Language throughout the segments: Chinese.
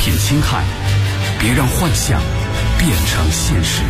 险侵害，别让幻想变成现实。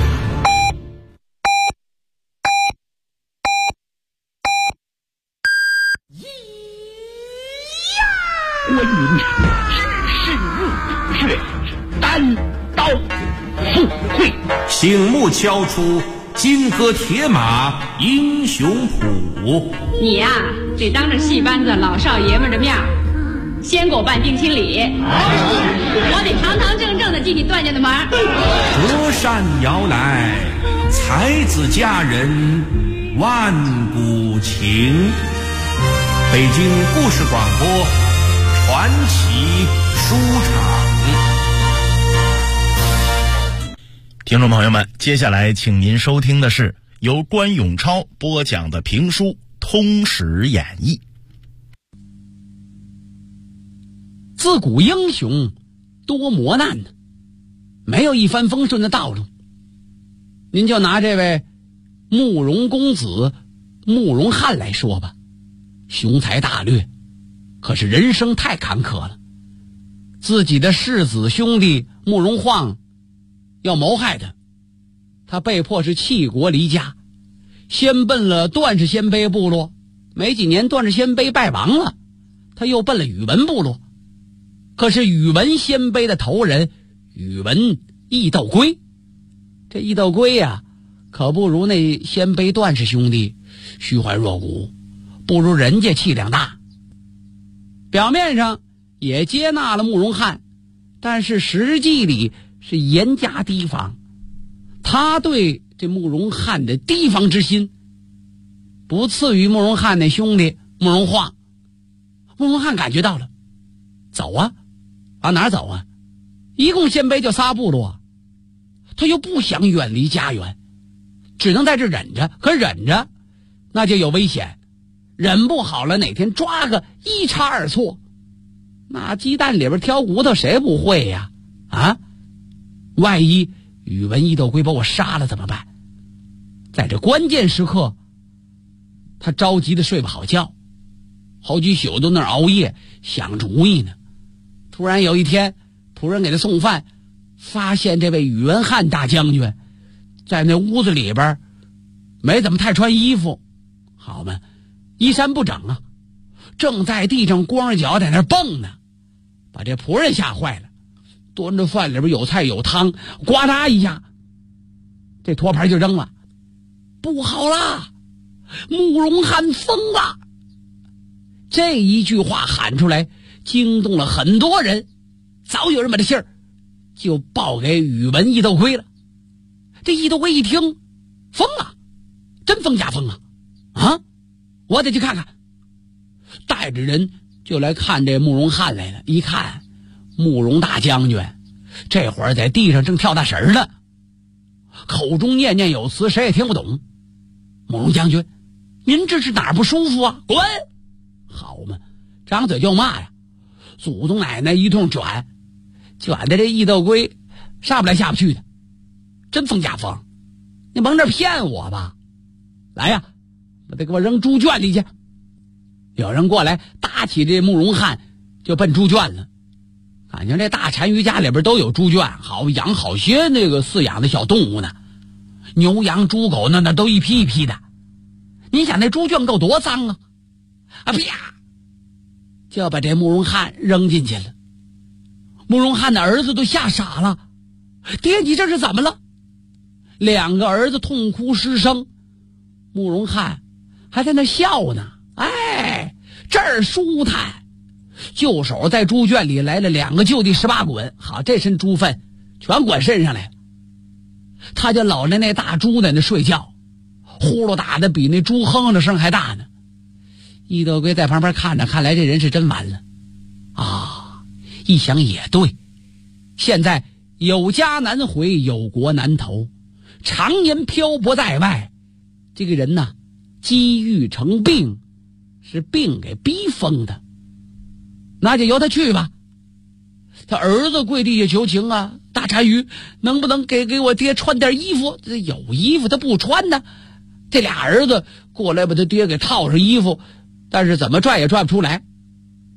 关云世事月，单刀赴会， 醒目敲出金戈铁马英雄谱。 你呀，得当着戏班子老少爷们的面先给我办定亲礼，我得堂堂正正的进你段家的门。 隔山遥来，才子佳人万古情。北京故事广播传奇书场。 听众朋友们，接下来请您收听的是由关永超播讲的评书《通史演义》。 自古英雄多磨难呢，没有一帆风顺的道路。您就拿这位慕容公子慕容翰来说吧，雄才大略，可是人生太坎坷了。自己的世子兄弟慕容晃要谋害他，他被迫是弃国离家，先奔了段氏鲜卑部落，没几年段氏鲜卑败亡了，他又奔了宇文部落。可是宇文鲜卑的头人宇文义斗归，这义斗归呀，可不如那鲜卑段氏兄弟虚怀若谷，不如人家气量大。表面上也接纳了慕容翰，但是实际里是严加提防。他对这慕容翰的提防之心不次于慕容翰那兄弟慕容晃。慕容翰感觉到了，走啊，往哪儿走啊？一共鲜卑就仨部落，他又不想远离家园，只能在这忍着。可忍着那就有危险，忍不好了哪天抓个一差二错，那鸡蛋里边挑骨头谁不会呀？万一宇文义斗归把我杀了怎么办？在这关键时刻他着急的睡不好觉，好几宿都那儿熬夜想主意呢。突然有一天仆人给他送饭，发现这位宇文翰大将军在那屋子里边没怎么太穿衣服，好嘛，衣衫不整啊，正在地上光着脚在那蹦呢，把这仆人吓坏了。端着饭里边有菜有汤，呱嗒一下这托盘就扔了。不好啦，慕容翰疯了！这一句话喊出来惊动了很多人，早有人把这信儿就报给宇文义斗归了。这义斗归一听，疯了，真疯假疯啊！我得去看看，带着人就来看这慕容翰来了。一看慕容大将军这会儿在地上正跳大神呢，口中念念有词，谁也听不懂。慕容将军，您这是哪儿不舒服啊？滚！好嘛，张嘴就骂呀。祖宗奶奶一通卷的这义斗归上不来下不去的，真疯假疯，你甭这骗我吧。来呀，把他给我扔猪圈里去。有人过来搭起这慕容翰就奔猪圈了。感情这大单于家里边都有猪圈，好养好些那个饲养的小动物呢，牛羊猪狗那都一批一批的。你想那猪圈够多脏啊！啪，就把这慕容翰扔进去了。慕容翰的儿子都吓傻了，爹你这是怎么了？两个儿子痛哭失声，慕容翰还在那笑呢。这儿舒坦。就手在猪圈里来了2个就地18滚，好，这身猪粪全滚身上来了。他就搂着那大猪在那睡觉，呼噜打的比那猪哼的声还大呢。义斗归在旁边看着，看来这人是真完了啊！一想也对，现在有家难回，有国难投，常年漂泊在外，这个人呢，积郁成病，是病给逼疯的。那就由他去吧。他儿子跪地下求情啊，大单于能不能给我爹穿点衣服？这有衣服他不穿呢。这俩儿子过来把他爹给套上衣服，但是怎么拽也拽不出来。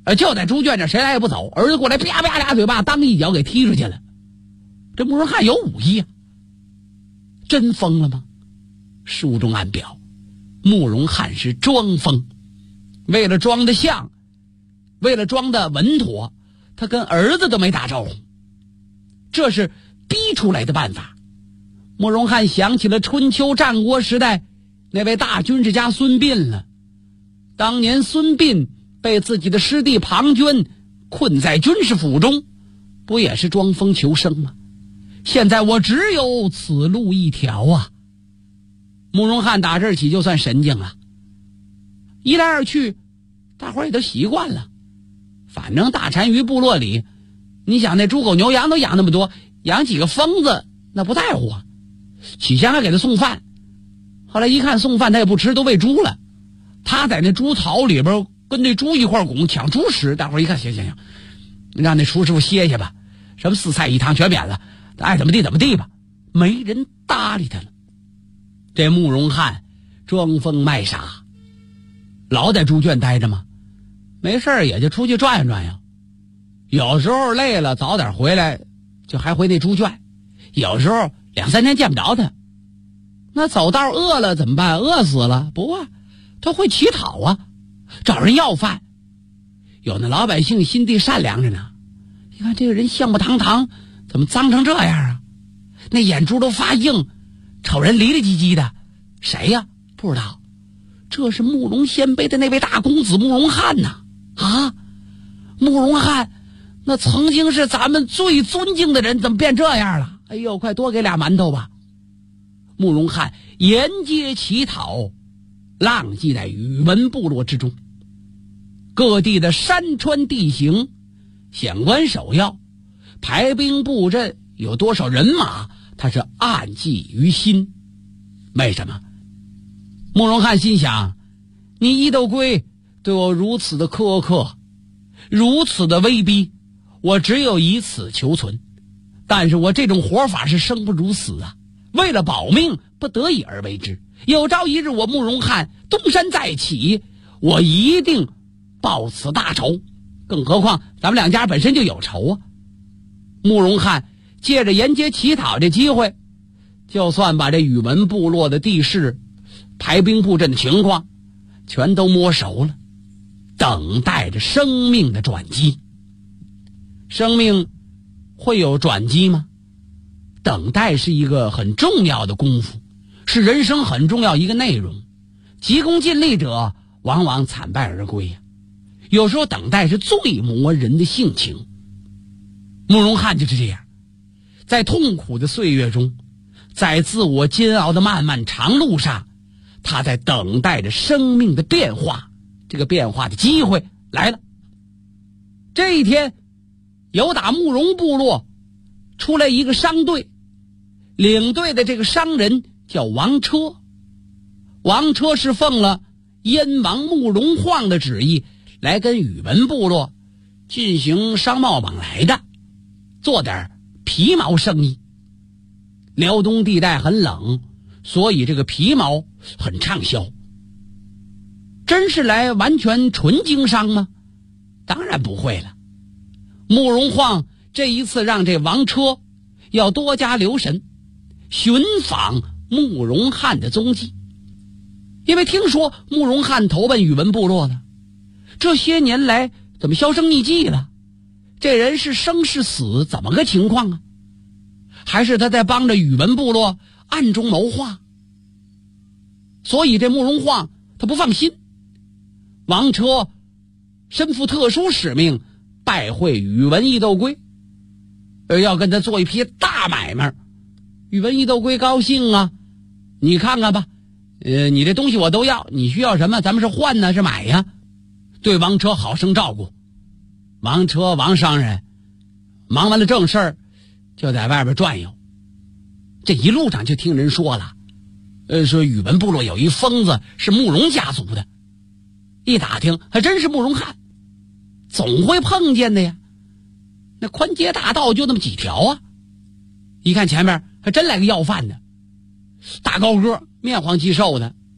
就在猪圈这谁来也不走，儿子过来啪啪俩嘴巴，当一脚给踢出去了。这慕容翰有武艺啊，真疯了吗？书中暗表，慕容翰是装疯，为了装得像，为了装得稳妥，他跟儿子都没打招呼，这是逼出来的办法。慕容翰想起了春秋战国时代那位大军事家孙膑了。当年孙膑被自己的师弟庞涓困在军师府中，不也是装疯求生吗？现在我只有此路一条啊！慕容翰打这儿起就算神经了，一来二去大伙儿也都习惯了。反正大单于部落里，你想那猪狗牛羊都养那么多，养几个疯子那不在乎啊。起先还给他送饭，后来一看送饭他也不吃，都喂猪了。他在那猪槽里边跟那猪一块拱抢猪食，大伙儿一看行，让那厨师傅歇歇吧，什么4菜1汤全免了，爱怎么地吧，没人搭理他了。这慕容翰装疯卖傻，老在猪圈待着吗？没事也就出去转悠，有时候累了早点回来，就还回那猪圈，有时候2-3天见不着他。那走道饿了怎么办？饿死了不啊，他会乞讨啊，找人要饭。有那老百姓心地善良着呢，你看这个人相貌堂堂，怎么脏成这样啊？那眼珠都发硬，瞅人离离唧唧的。谁呀？不知道。这是慕容鲜卑的那位大公子慕容翰呐！啊，慕容翰，那曾经是咱们最尊敬的人，怎么变这样了？哎呦，快多给俩馒头吧！慕容翰沿街乞讨，浪迹在宇文部落之中。各地的山川地形，险关首要，排兵布阵，有多少人马，他是暗记于心。为什么？慕容翰心想，你伊斗归对我如此的苛刻，如此的威逼，我只有以此求存。但是我这种活法是生不如死啊，为了保命不得已而为之。有朝一日我慕容翰东山再起，我一定报此大仇。更何况咱们两家本身就有仇啊。慕容翰借着沿街乞讨这机会，就算把这宇文部落的地势、排兵布阵的情况全都摸熟了，等待着生命的转机。生命会有转机吗？等待是一个很重要的功夫，是人生很重要一个内容。急功近利者往往惨败而归呀。有时候等待是最磨人的性情。慕容翰就是这样，在痛苦的岁月中，在自我煎熬的漫漫长路上，他在等待着生命的变化。这个变化的机会来了。这一天，有打慕容部落出来一个商队，领队的这个商人叫王车。王车是奉了燕王慕容晃的旨意来跟宇文部落进行商贸往来的，做点皮毛生意。辽东地带很冷，所以这个皮毛很畅销。真是来完全纯经商吗？当然不会了。慕容晃这一次让这王车要多加留神，寻访慕容翰的踪迹。因为听说慕容翰投奔宇文部落了，这些年来怎么销声匿迹了？这人是生是死，怎么个情况啊？还是他在帮着宇文部落暗中谋划？所以这慕容晃他不放心。王车身负特殊使命，拜会宇文义斗归，要跟他做一批大买卖。宇文义斗归高兴啊，你看看吧，你这东西我都要，你需要什么咱们是换呢是买呀？对王车好生照顾。王车王商人忙完了正事儿，就在外边转悠。这一路上就听人说了，说宇文部落有一疯子是慕容家族的。一打听还真是慕容翰，总会碰见的呀。那宽街大道就那么几条啊，一看前面还真来个要饭的，大高个，面黄肌瘦的，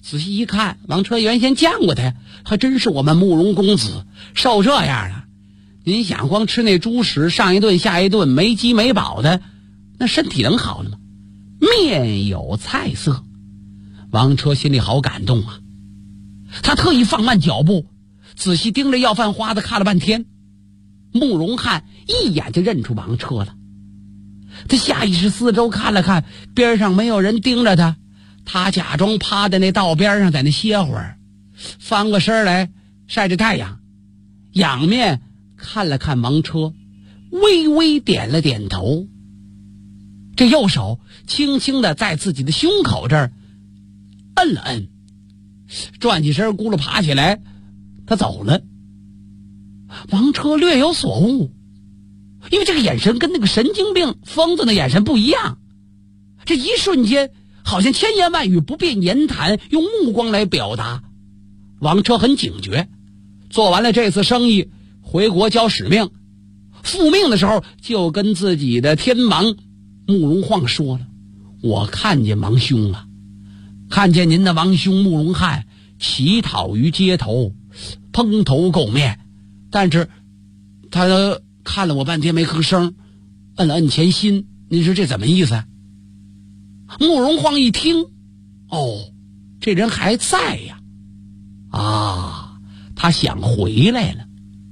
仔细一看，王车原先见过他，还真是我们慕容公子，瘦这样了。您想光吃那猪食，上一顿下一顿，没饥没饱的，那身体能好了吗？面有菜色，王车心里好感动啊。他特意放慢脚步，仔细盯着要饭花子看了半天。慕容翰一眼就认出王车了，他下意识四周看了看，边上没有人盯着他，他假装趴在那道边上，在那歇会儿，翻过身来晒着太阳，仰面看了看王车，微微点了点头，这右手轻轻地在自己的胸口这儿摁了摁，转起身咕噜爬起来，他走了。王车略有所悟，因为这个眼神跟那个神经病疯子的眼神不一样，这一瞬间好像千言万语不便言谈，用目光来表达。王车很警觉，做完了这次生意回国交使命，复命的时候就跟自己的天王慕容晃说了，我看见王兄了，看见您的王兄慕容翰乞讨于街头，蓬头垢面，但是他看了我半天没吭声，摁了摁前心，您说这怎么意思？慕容晃一听，哦，这人还在呀，啊，他想回来了。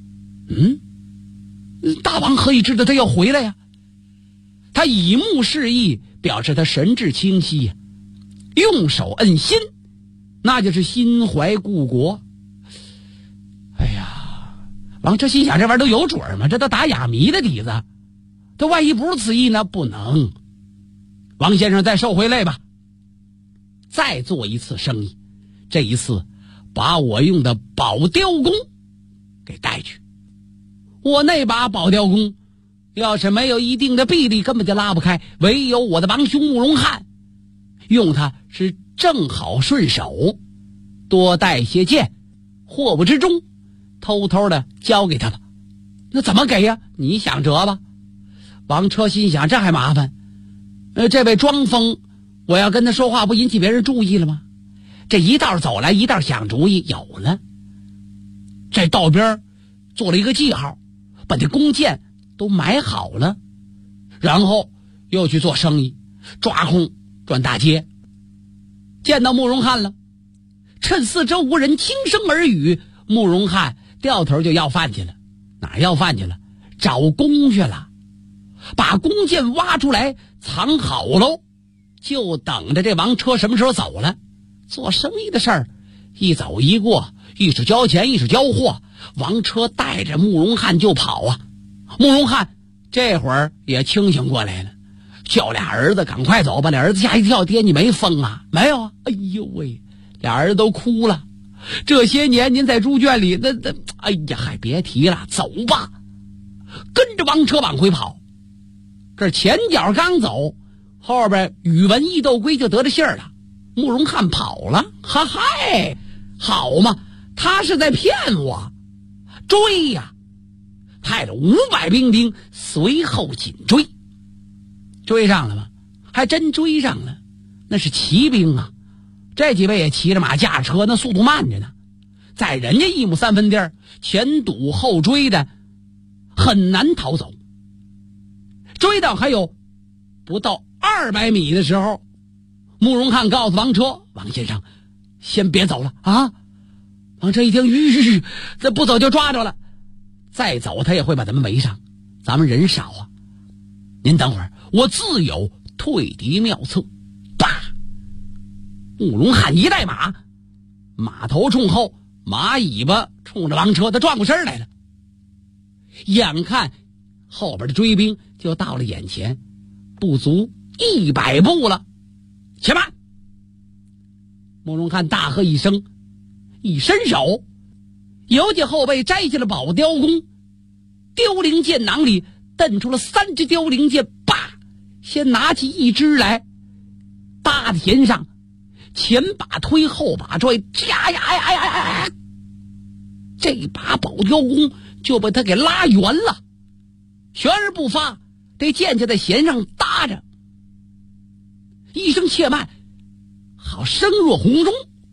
大王何以知道他要回来呀？他以目示意，表示他神志清晰呀，用手摁心，那就是心怀故国。哎呀，王车心想，这玩意儿都有准吗？这都打哑谜的底子，他万一不是此意呢？不能。王先生再受回来吧，再做一次生意，这一次把我用的宝雕弓给带去。我那把宝雕弓要是没有一定的臂力，根本就拉不开，唯有我的王兄慕容翰用它是正好顺手，多带些剑，祸不之中，偷偷的交给他吧。那怎么给呀？你想辙吧。王车心想，这还麻烦，这位庄丰，我要跟他说话不引起别人注意了吗？这一道走来，一道想主意，有了。这道边做了一个记号，把这弓箭都买好了，然后又去做生意，抓空转大街。见到慕容翰了，趁四周无人，轻声耳语。慕容翰掉头就要饭去了。哪要饭去了？找弓去了，把弓箭挖出来藏好喽，就等着这王车什么时候走了。做生意的事儿一走一过，一是交钱一是交货，王车带着慕容翰就跑啊。慕容翰这会儿也清醒过来了，叫俩儿子赶快走，把俩儿子吓一跳，爹你没疯啊？没有啊。哎呦喂，俩儿子都哭了。这些年您在猪圈里那哎呀，还别提了。走吧，跟着王车往回跑。这前脚刚走，后边宇文义斗龟就得着信儿了，慕容翰跑了。哈嗨，好嘛，他是在骗我，追呀，派了500兵随后紧追。追上了吗？还真追上了，那是骑兵啊，这几位也骑着马驾车，那速度慢着呢，在人家1亩3分地儿，前堵后追的，很难逃走。追到还有不到200米的时候，慕容翰告诉王车，王先生先别走了啊。王车一听，这不走就抓着了，再走他也会把咱们围上，咱们人少啊，您等会儿，我自有退敌妙策。叭，慕容翰一带马，马头冲后，马尾巴冲着王车，他转过身来了。眼看后边的追兵就到了眼前，不足100步了。且慢！慕容翰大喝一声，一伸手，由起后背摘下了宝雕弓，凋零箭囊里瞪出了3支凋零箭，叭，先拿起一支来搭在弦上，前把推后把拽，呀，这把宝雕弓就被他给拉圆了，悬而不发，这箭就在弦上搭着。一声且慢，好声若洪钟，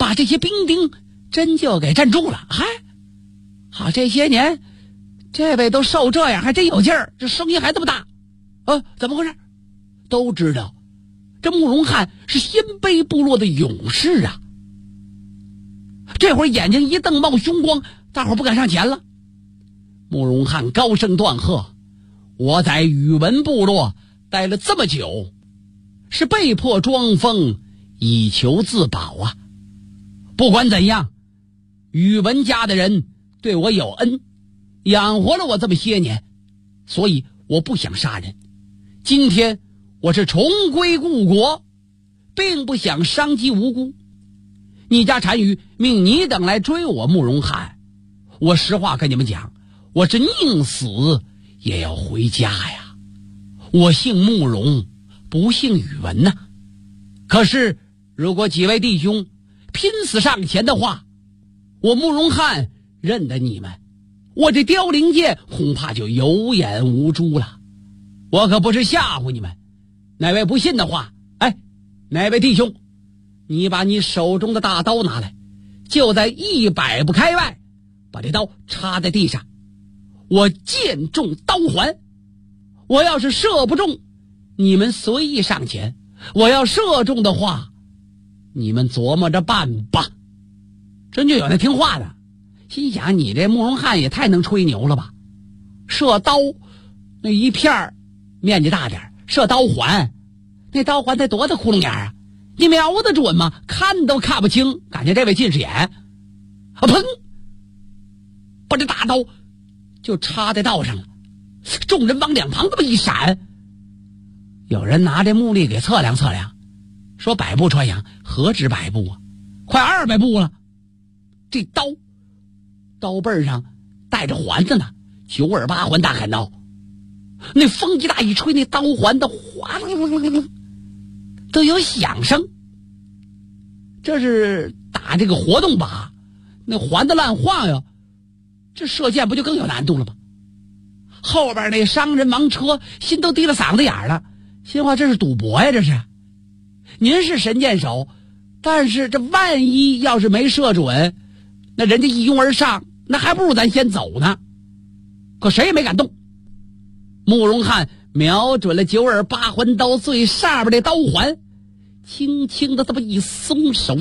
把这些兵丁真就给镇住了。嗨，好，这些年这位都受这样，还真有劲儿，这声音还这么大怎么回事？都知道这慕容翰是鲜卑部落的勇士啊。这会儿眼睛一瞪冒凶光，大伙不敢上前了。慕容翰高声断喝：我在宇文部落待了这么久，是被迫装疯以求自保啊。不管怎样，宇文家的人对我有恩，养活了我这么些年，所以我不想杀人。今天我是重归故国，并不想伤及无辜。你家单于命你等来追我慕容翰，我实话跟你们讲，我是宁死也要回家呀。我姓慕容，不姓宇文呐。可是如果几位弟兄拼死上前的话，我慕容翰认得你们，我这凋零剑恐怕就有眼无珠了。我可不是吓唬你们，哪位不信的话，哪位弟兄，你把你手中的大刀拿来，就在100步开外，把这刀插在地上，我箭中刀环。我要是射不中，你们随意上前；我要射中的话，你们琢磨着办吧。真就有那听话的，心想你这慕容翰也太能吹牛了吧，射刀那一片面积大点，射刀环那刀环得多大窟窿眼啊，你瞄得准吗？看都看不清，感觉这位近视眼砰，把这大刀就插在道上了。众人往两旁这么一闪，有人拿这木笠给测量测量，说100步穿杨，何止100步啊，快200步了。这刀背上带着环子呢，9耳8环大砍刀，那风一大一吹，那刀环的哗都有响声。这是打这个活动靶，那环子乱晃呀，这射箭不就更有难度了吗？后边那商人王车心都低了嗓子眼了，心话这是赌博呀，这是。您是神箭手，但是这万一要是没射准，那人家一拥而上，那还不如咱先走呢。可谁也没敢动。慕容翰瞄准了9耳8环刀最上边的刀环，轻轻的这么一松手，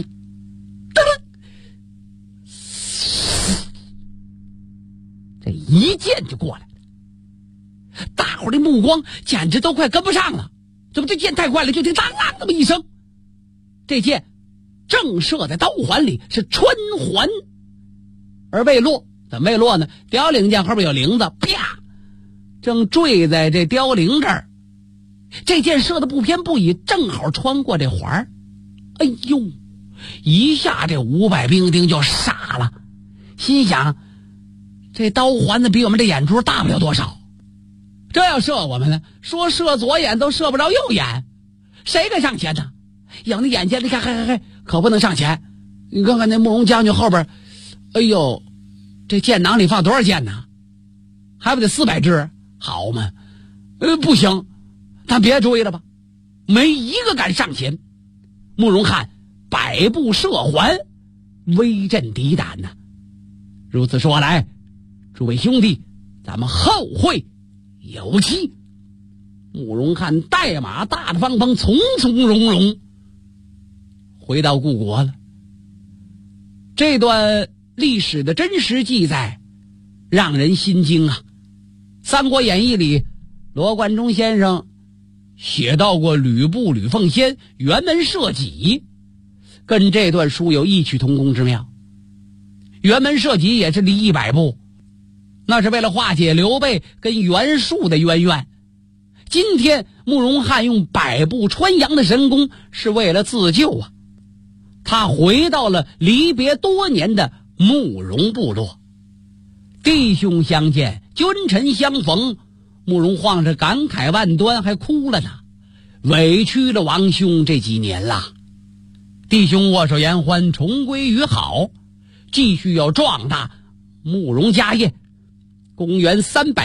这一箭就过来了。大伙儿的目光简直都快跟不上了，这不这箭太快了，就听当当这么一声，这箭正射在刀环里，是穿环而未落。怎么未落呢？凋零箭后边有铃子，啪，正坠在这凋零这儿。这箭射的不偏不倚，正好穿过这环。哎呦，一下这500兵丁就傻了，心想这刀环子比我们这眼珠大不了多少，这要射我们呢，说射左眼都射不着右眼，谁敢上前呢？有那眼尖，你看嘿，可不能上前。你看看那慕容将军后边，哎呦，这箭囊里放多少箭呢？还不得400支？好嘛，不行，咱别追了吧，没一个敢上前。慕容翰100步射环，威震敌胆呐。如此说来，诸位兄弟，咱们后会有期。慕容翰带马大大方方，从从容容回到故国了。这段历史的真实记载让人心惊啊。《三国演义》里罗贯中先生写到过吕布、吕奉先辕门射戟，跟这段书有异曲同工之妙。辕门射戟也是离100步，那是为了化解刘备跟袁术的渊源。今天慕容翰用100步穿杨的神功是为了自救啊。他回到了离别多年的慕容部落，弟兄相见，君臣相逢，慕容晃是感慨万端，还哭了呢，委屈了王兄这几年了。弟兄握手言欢，重归于好，继续要壮大慕容家业。公元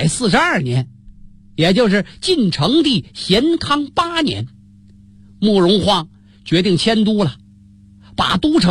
342年，也就是晋成帝咸康8年，慕容晃决定迁都了，把都城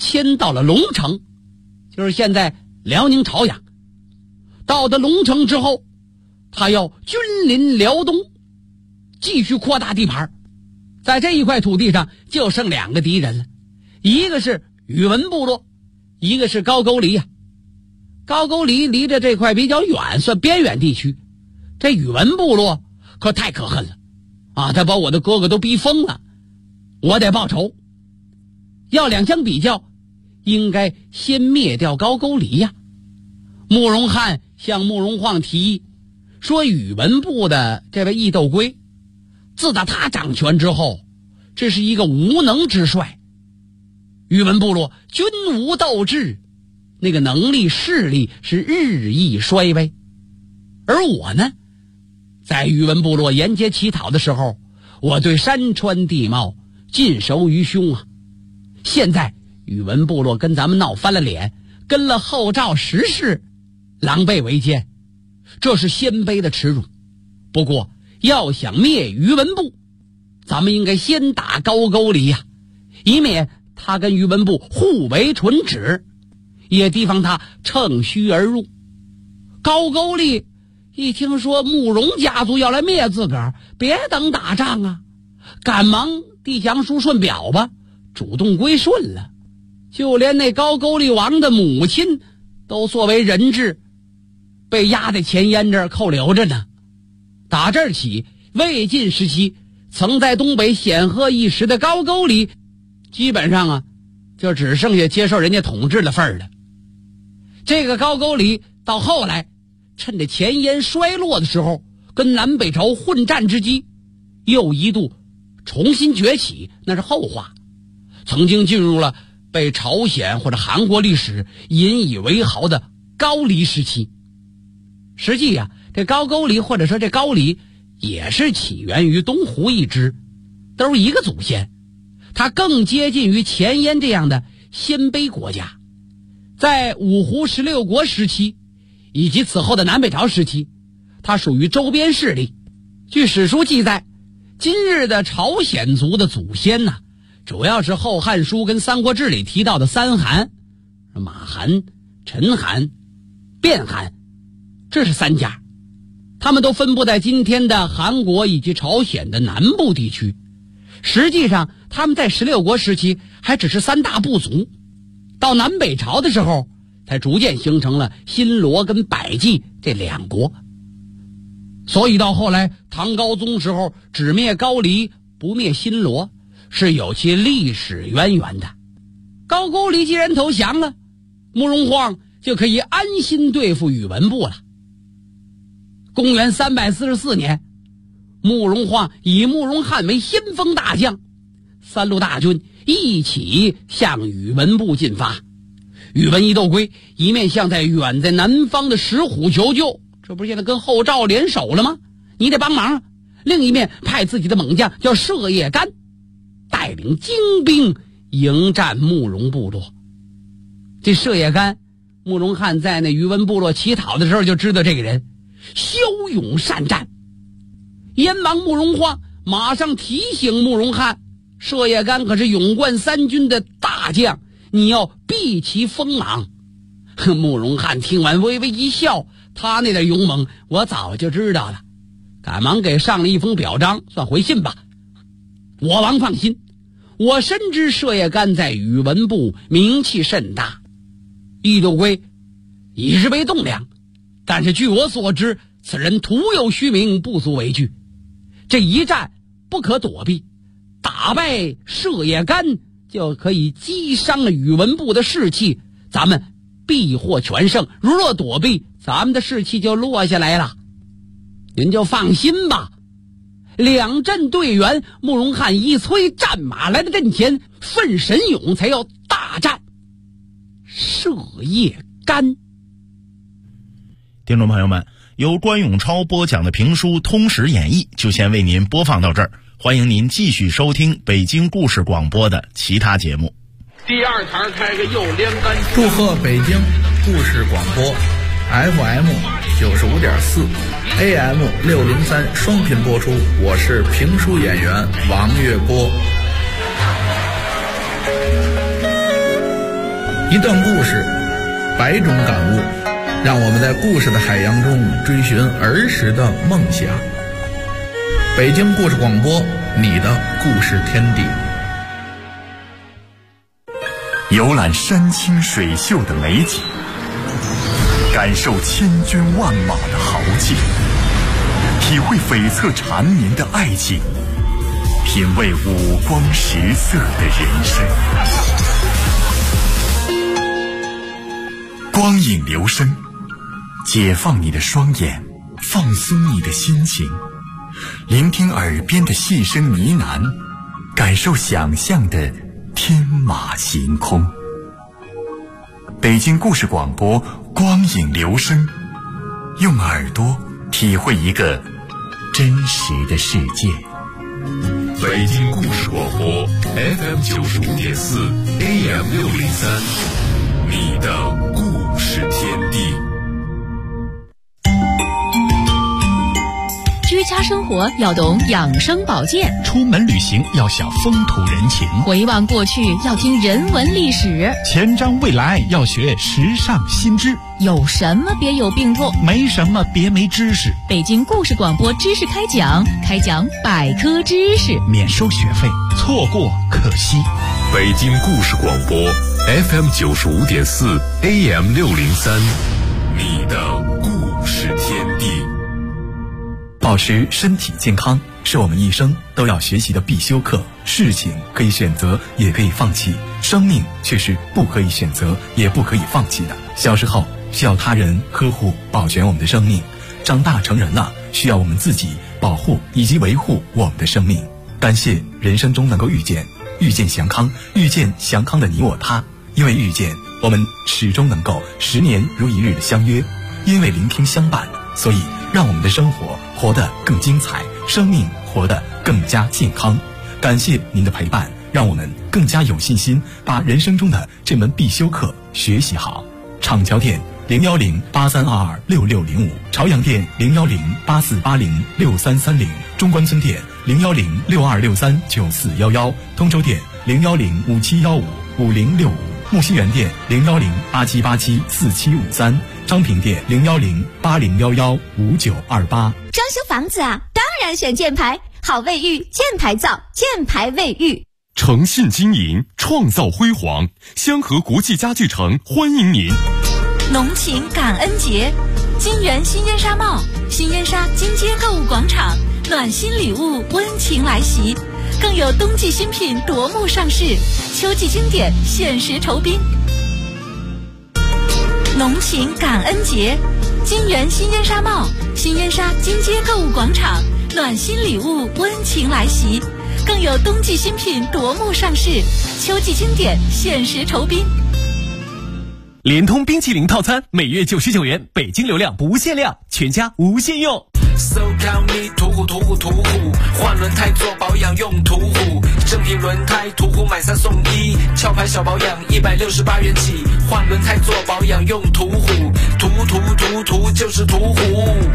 迁到了龙城，就是现在辽宁朝阳。到了龙城之后，他要君临辽东，继续扩大地盘。在这一块土地上就剩2个敌人了，一个是宇文部落，一个是高句丽呀。高句丽离着这块比较远，算边远地区。这宇文部落可太可恨了啊！他把我的哥哥都逼疯了，我得报仇。要两相比较，应该先灭掉高句丽呀。慕容翰向慕容晃提议说，宇文部的这位义斗归，自打他掌权之后，这是一个无能之帅。宇文部落均无斗志，那个能力势力是日益衰微。而我呢，在宇文部落沿街乞讨的时候，我对山川地貌尽熟于胸啊。现在宇文部落跟咱们闹翻了脸，跟了后赵石氏狼狈为奸，这是鲜卑的耻辱。不过要想灭宇文部，咱们应该先打高句丽呀，以免他跟宇文部互为唇齿，也提防他乘虚而入。高句丽一听说慕容家族要来灭自个儿，别等打仗啊，赶忙递降书顺表吧，主动归顺了。就连那高句丽王的母亲都作为人质被押在前燕这儿扣留着呢。打这儿起，魏晋时期曾在东北显赫一时的高句丽，基本上啊就只剩下接受人家统治的份儿了。这个高句丽到后来趁着前燕衰落的时候，跟南北朝混战之机，又一度重新崛起，那是后话。曾经进入了被朝鲜或者韩国历史引以为豪的高丽时期。实际啊，这高句丽或者说这高丽也是起源于东胡一支，都是一个祖先，它更接近于前燕这样的鲜卑国家。在五胡16国时期以及此后的南北朝时期，它属于周边势力。据史书记载，今日的朝鲜族的祖先呢，主要是《后汉书》跟《三国志》里提到的三韩，马韩、陈韩、卞韩，这是3家。他们都分布在今天的韩国以及朝鲜的南部地区。实际上他们在16国时期还只是3大部族，到南北朝的时候才逐渐形成了新罗跟百济这2国。所以到后来唐高宗时候只灭高丽不灭新罗，是有其历史渊源的。高句丽既然投降了，慕容晃就可以安心对付宇文部了。公元344年，慕容晃以慕容翰为先锋大将，3路大军一起向宇文部进发。宇文义斗归一面向远在南方的石虎求救，这不是现在跟后赵联手了吗？你得帮忙。另一面派自己的猛将叫射夜干，带领精兵迎战慕容部落。这射夜干，慕容翰在那宇文部落乞讨的时候就知道这个人骁勇善战。燕王慕容晃马上提醒慕容翰，射夜干可是勇冠3军的大将，你要避其锋芒。慕容翰听完微微一笑，他那点勇猛我早就知道了，赶忙给上了一封表彰，算回信吧。我王放心，我深知射夜干在宇文部名气甚大，义斗归已是为栋梁，但是据我所知，此人徒有虚名，不足为惧。这一战不可躲避，打败射夜干就可以击伤了宇文部的士气，咱们必获全胜。如若躲避，咱们的士气就落下来了。您就放心吧。2阵队员，慕容翰一催战马来到阵前，奋神勇，才要大战射夜干。 听众朋友们，由关永超播讲的评书《通史演义》就先为您播放到这儿，欢迎您继续收听北京故事广播的其他节目。 第2堂开个右连杆。 祝贺北京故事广播 FM 95.4 AM 603双频播出，我是评书演员王月波。 一段故事，百种感悟，让我们在故事的海洋中追寻儿时的梦想。北京故事广播，你的故事天地。 游览山清水秀的美景，感受千军万马的豪气，体会悱恻缠绵的爱情，品味五光十色的人生。光影留声，解放你的双眼，放松你的心情，聆听耳边的细声呢喃，感受想象的天马行空。北京故事广播，光影留声，用耳朵体会一个真实的世界。 北京故事广播 FM95.4 AM603，你的故事天地。 居家生活要懂养生保健， 出门旅行要晓风土人情， 回望过去要听人文历史， 前瞻未来要学时尚新知。 有什么别有病痛， 没什么别没知识。 北京故事广播知识开讲，开讲百科知识， 免收学费，错过可惜。 北京故事广播 FM95.4 AM603，你的故事天地。 保持身体健康是我们一生都要学习的必修课。事情可以选择，也可以放弃，生命却是不可以选择，也不可以放弃的。小时候需要他人呵护保全我们的生命，长大成人了，需要我们自己保护以及维护我们的生命。感谢人生中能够遇见祥康，遇见祥康的你我他。因为遇见，我们始终能够10年如一日的相约；因为聆听相伴，所以让我们的生活活得更精彩，生命活得更加健康。感谢您的陪伴，让我们更加有信心把人生中的这门必修课学习好。厂桥店01083226605，朝阳店01084806330，中关村店01062639411，通州店01057155065，木樨园店01087874753，昌平店01080115928。 装修房子啊，当然选箭牌，好卫浴，箭牌造，箭牌卫浴。 诚信经营，创造辉煌，香河国际家具城欢迎您。 浓情感恩节，金源新烟纱帽，新烟纱金街购物广场，暖心礼物温情来袭，更有冬季新品夺目上市，秋季经典限时酬宾。浓情感恩节，金源新烟纱帽，新烟纱金街购物广场，暖心礼物温情来袭，更有冬季新品夺目上市，秋季经典限时酬宾。 联通冰淇淋套餐每月99元，北京流量不限量，全家无限用。 So call me 途虎，换轮胎做保养用途虎，正品轮胎途虎买3送1，壳牌小保养168元起，换轮胎做保养用途虎，途就是途虎。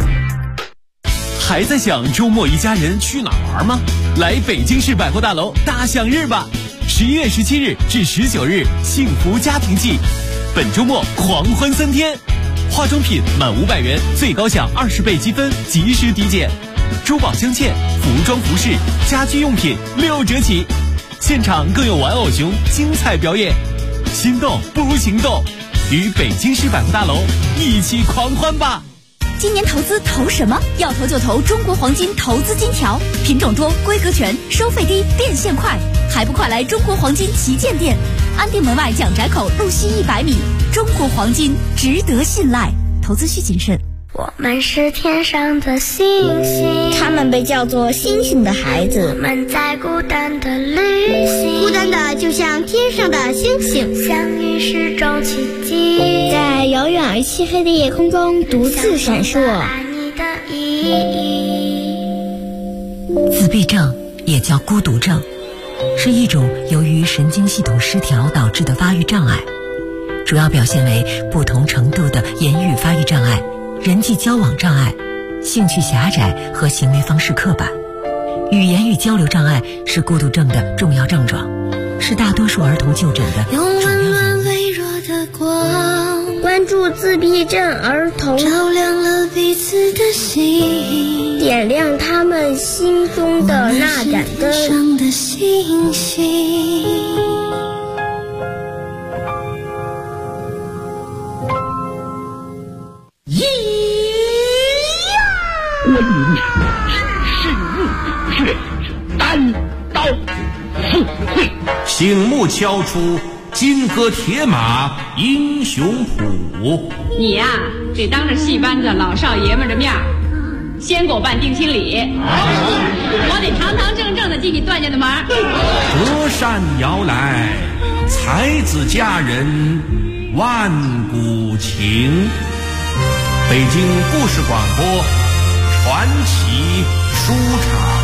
还在想周末一家人去哪玩吗？来北京市百货大楼大享日吧！11月17日至19日，幸福家庭季，本周末狂欢3天。化妆品满500元最高享20倍积分，及时抵减；珠宝镶嵌、服装服饰、家居用品6折起。现场更有玩偶熊精彩表演，心动不如行动，与北京市百货大楼一起狂欢吧！ 今年投资投什么？要投就投中国黄金投资金条，品种多，规格全，收费低，变现快，还不快来中国黄金旗舰店，安定门外蒋宅口路西100米。中国黄金值得信赖，投资需谨慎。 我们是天上的星星， 他们被叫做星星的孩子。 我们在孤单的旅行， 孤单的就像天上的星星， 相遇是种奇迹， 在遥远而漆黑的夜空中独自闪烁。 爱你的意义。 自闭症也叫孤独症，是一种由于神经系统失调导致的发育障碍，主要表现为不同程度的言语发育障碍、人际交往障碍、兴趣狭窄和行为方式刻板。语言与交流障碍是孤独症的重要症状，是大多数儿童就诊的主要原因。 关注自闭症儿童， 照亮了彼此的心， 点亮他们心中的那盏灯。 上的星星。 关云长只是入血，单刀赴会， 醒目敲出金戈铁马英雄谱。 你呀，得当着戏班子老少爷们的面先给我办定亲礼，我得堂堂正正的进你段家的门。 隔山遥来，才子佳人万古情。北京故事广播传奇书场。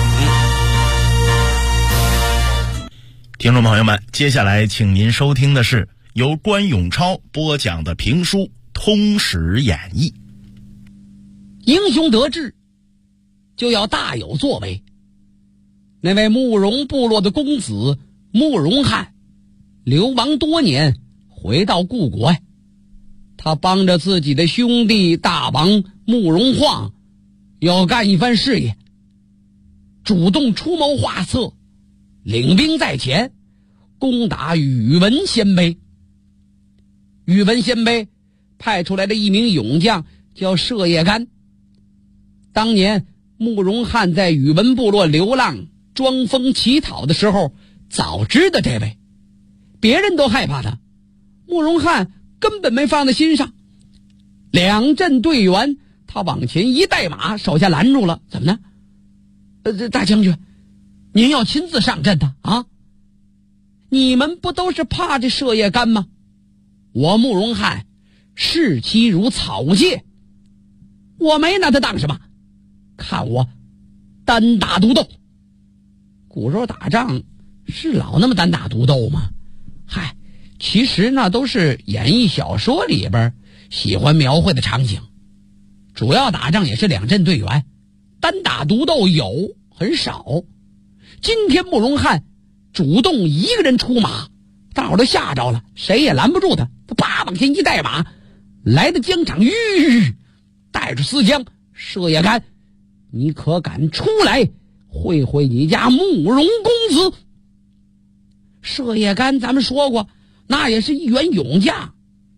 听众朋友们，接下来请您收听的是由关永超播讲的评书《通史演义》。 英雄得志就要大有作为。那位慕容部落的公子慕容翰流亡多年，回到故国呀，他帮着自己的兄弟大王慕容晃要干一番事业，主动出谋划策，领兵在前，攻打宇文鲜卑。宇文鲜卑派出来的一名勇将叫射夜干。当年慕容翰在宇文部落流浪装疯乞讨的时候，早知道这位，别人都害怕他，慕容翰根本没放在心上。两阵队员，他往前一带马，手下拦住了。怎么呢？大将军，您要亲自上阵的啊？你们不都是怕这射夜干吗？我慕容翰视其如草芥，我没拿他当什么，看我单打独斗。古时候打仗是老那么单打独斗吗？嗨，其实那都是演义小说里边喜欢描绘的场景。主要打仗也是两阵队员，单打独斗有很少。今天慕容翰主动一个人出马，大伙都吓着了，谁也拦不住他。他啪往前一带马，来到疆场，带着丝缰，射夜干，你可敢出来会会你家慕容公子？射夜干咱们说过，那也是一员勇将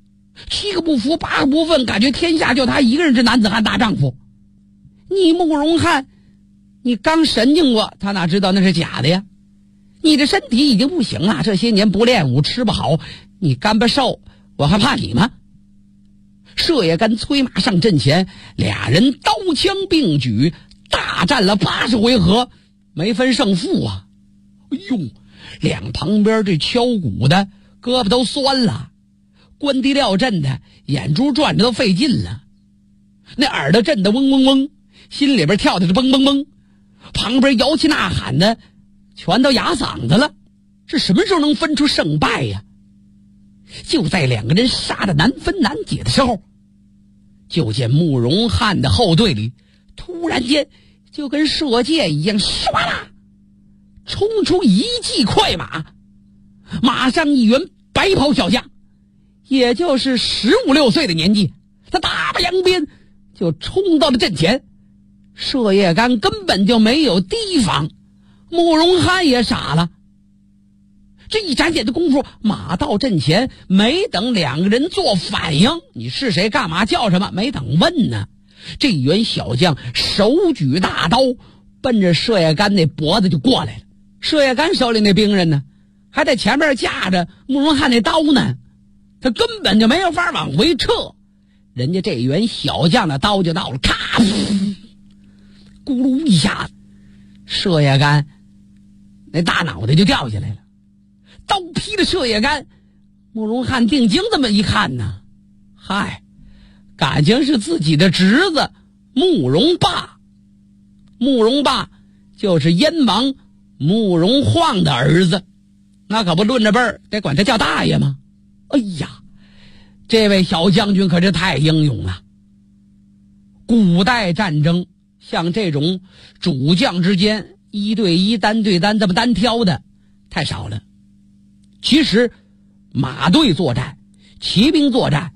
，7个不服8个不忿，感觉天下就他一个人是男子汉大丈夫。你慕容翰，你刚神经过，他哪知道那是假的呀？你这身体已经不行了，这些年不练武，吃不好，你干巴瘦，我还怕你吗？射夜干催马上阵前，俩人刀枪并举，大战了80回合，没分胜负啊！哎呦，两旁边这敲鼓的胳膊都酸了，关帝料阵的眼珠转着都费劲了，那耳朵震得嗡嗡嗡，心里边跳的是蹦蹦蹦，旁边摇旗呐喊的全都哑嗓子了。这什么时候能分出胜败呀？就在两个人杀得难分难解的时候，就见慕容翰的后队里突然间就跟射箭一样，唰啦冲出一骑快马，马上一员白袍小将，也就是15、16岁的年纪，他大把扬鞭就冲到了阵前。射夜干根本就没有提防，慕容翰也傻了。这一眨眼的功夫，马到阵前，没等两个人做反应，你是谁干嘛叫什么，没等问呢，这一员小将手举大刀奔着射夜干那脖子就过来了。射夜干手里那兵人呢，还在前面架着慕容翰那刀呢，他根本就没有法往回撤，人家这员小将的刀就到了，咔，咕噜一下，射夜干那大脑袋就掉下来了。刀劈了射夜干，慕容翰定睛这么一看呢，嗨，感情是自己的侄子慕容霸。慕容霸就是燕王慕容晃的儿子，那可不论着辈儿得管他叫大爷吗？哎呀，这位小将军可是太英勇了。古代战争像这种主将之间1对1单对单这么单挑的太少了。其实马队作战、骑兵作战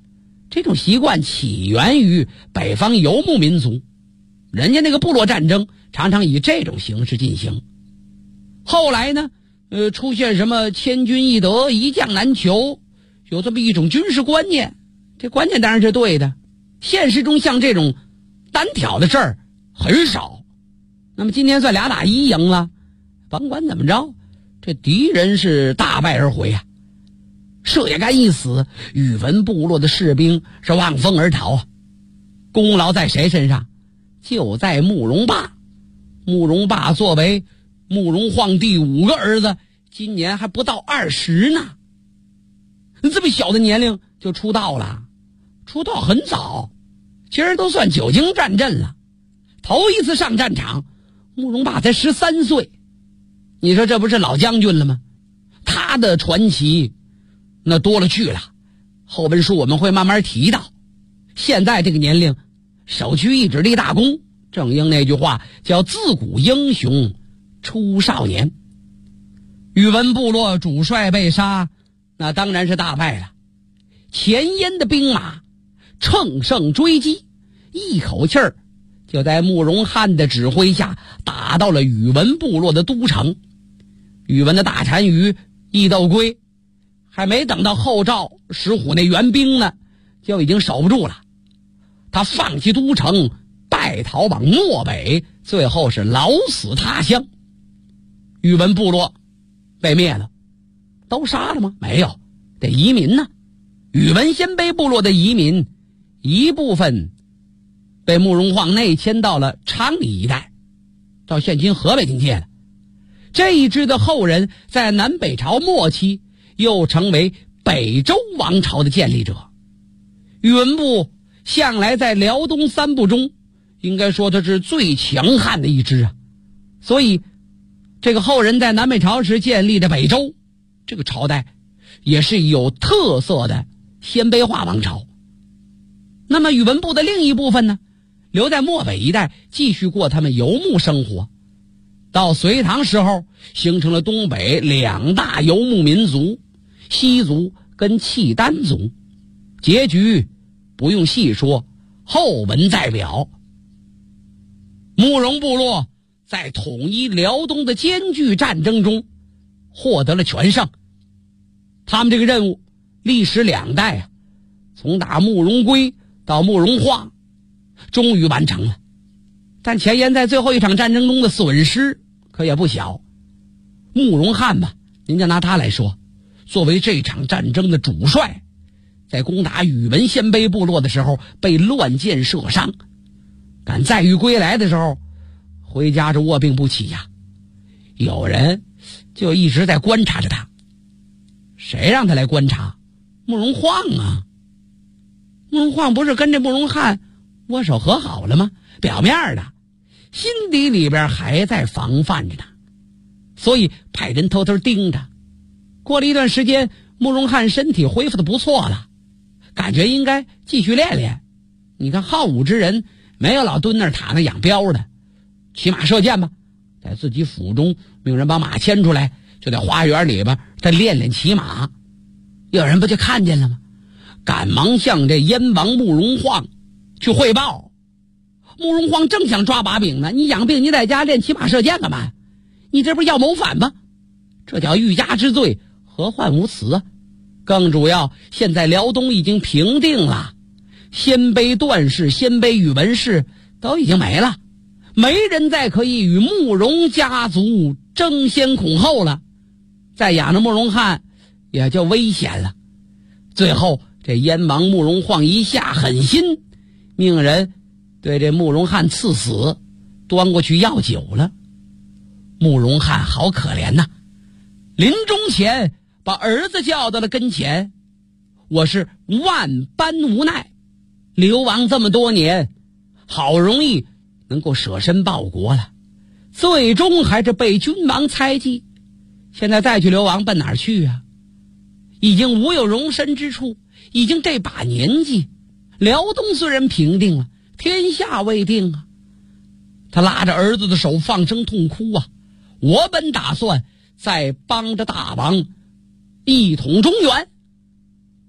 这种习惯起源于北方游牧民族，人家那个部落战争常常以这种形式进行。后来呢，出现什么千军易得，一将难求，有这么一种军事观念，这观念当然是对的。现实中像这种单挑的事儿很少。那么今天算2打1赢了，甭管怎么着，这敌人是大败而回啊。射野干一死，宇文部落的士兵是望风而逃啊。功劳在谁身上？就在慕容霸。慕容霸作为慕容晃第5个儿子，今年还不到20呢，这么小的年龄就出道了，出道很早，其实都算久经战阵了。头一次上战场，慕容霸才13岁，你说这不是老将军了吗？他的传奇那多了去了，后文书我们会慢慢提到。现在这个年龄，首屈一指立大功，正应那句话叫自古英雄出少年。宇文部落主帅被杀，那当然是大败了。前燕的兵马乘胜追击，一口气儿就在慕容翰的指挥下打到了宇文部落的都城。宇文的大单于义斗归还没等到后赵石虎那援兵呢，就已经守不住了。他放弃都城，败逃往漠北，最后是老死他乡。宇文部落被灭了，都杀了吗？没有，得移民呢。宇文鲜卑部落的移民一部分被慕容晃内迁到了昌黎一带，到现今河北境界了。这一支的后人在南北朝末期又成为北周王朝的建立者。宇文部向来在辽东3部中应该说它是最强悍的一支啊，所以这个后人在南北朝时建立的北周这个朝代也是有特色的鲜卑化王朝。那么宇文部的另一部分呢，留在漠北一带继续过他们游牧生活。到隋唐时候形成了东北2大游牧民族，西族跟契丹族，结局不用细说，后文再表。慕容部落在统一辽东的艰巨战争中获得了全胜，他们这个任务历时2代啊，从打慕容归到慕容晃终于完成了。但前燕在最后一场战争中的损失可也不小。慕容翰吧，您就拿他来说，作为这场战争的主帅，在攻打宇文鲜卑部落的时候被乱箭射伤，赶载誉归来的时候回家是卧病不起呀。有人就一直在观察着他。谁让他来观察？慕容晃啊。慕容晃不是跟这慕容翰握手和好了吗？表面的，心底里边还在防范着他，所以派人偷偷盯着。过了一段时间，慕容翰身体恢复的不错了，感觉应该继续练练。你看好武之人没有老蹲那儿躺着养膘的，骑马射箭吧，在自己府中命人把马牵出来，就在花园里边再练练骑马。有人不就看见了吗？赶忙向这燕王慕容晃去汇报。慕容晃正想抓把柄呢，你养病你在家练骑马射箭干嘛？你这不是要谋反吗？这叫欲加之罪，何患无辞啊！更主要，现在辽东已经平定了，鲜卑段氏、鲜卑宇文氏都已经没了，没人再可以与慕容家族争先恐后了，再养着慕容翰也就危险了。最后这燕王慕容晃一下狠心，命人对这慕容翰赐死，端过去药酒了。慕容翰好可怜呐，临终前把儿子叫到了跟前，我是万般无奈，流亡这么多年，好容易能够舍身报国了，最终还是被君王猜忌，现在再去流亡奔哪儿去啊？已经无有容身之处，已经这把年纪，辽东虽然平定了，天下未定啊。他拉着儿子的手放声痛哭啊，我本打算再帮着大王一统中原，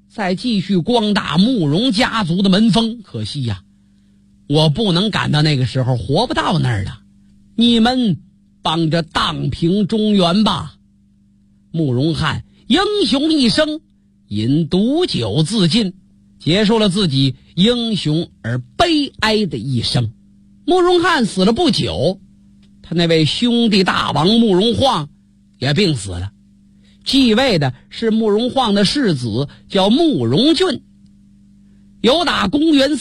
再继续光大慕容家族的门风。可惜呀，我不能赶到那个时候，活不到那儿了。你们帮着荡平中原吧。慕容翰英雄一生，饮毒酒自尽，结束了自己英雄而悲哀的一生。慕容翰死了不久，他那位兄弟大王慕容晃也病死了，继位的是慕容晃的世子，叫慕容俊。有打公元